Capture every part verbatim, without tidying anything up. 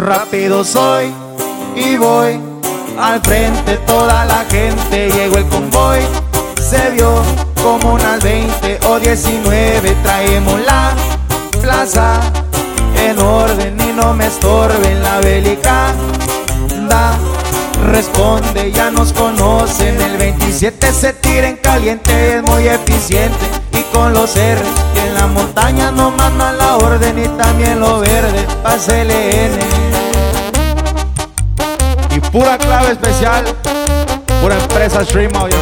Rápido soy y voy al frente, toda la gente, llegó el convoy. Se vio como unas veinte o diecinueve, traemos la plaza en orden y no me estorben. La bélica da, responde, ya nos conocen. El veintisiete se tira en caliente, es muy eficiente y con los R. Y en la montaña no mandan la orden y también lo verde pa' C L N. Y pura clave especial, pura empresa Stream Audio.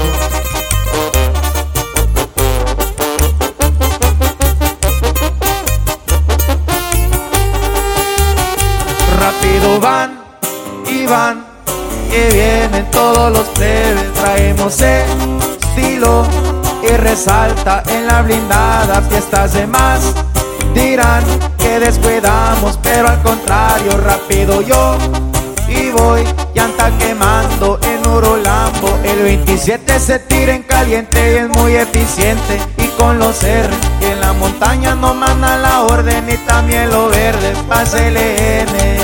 Rápido van y van y vienen todos los plebes, traemos estilo y resalta en la blindada. Fiestas de más dirán que descuidamos, pero al contrario, rápido yo y voy, llanta quemando en Urolambo. El veintisiete se tira en caliente y es muy eficiente y con los R. Y en la montaña no mandan la orden y también lo verde pa' C L N.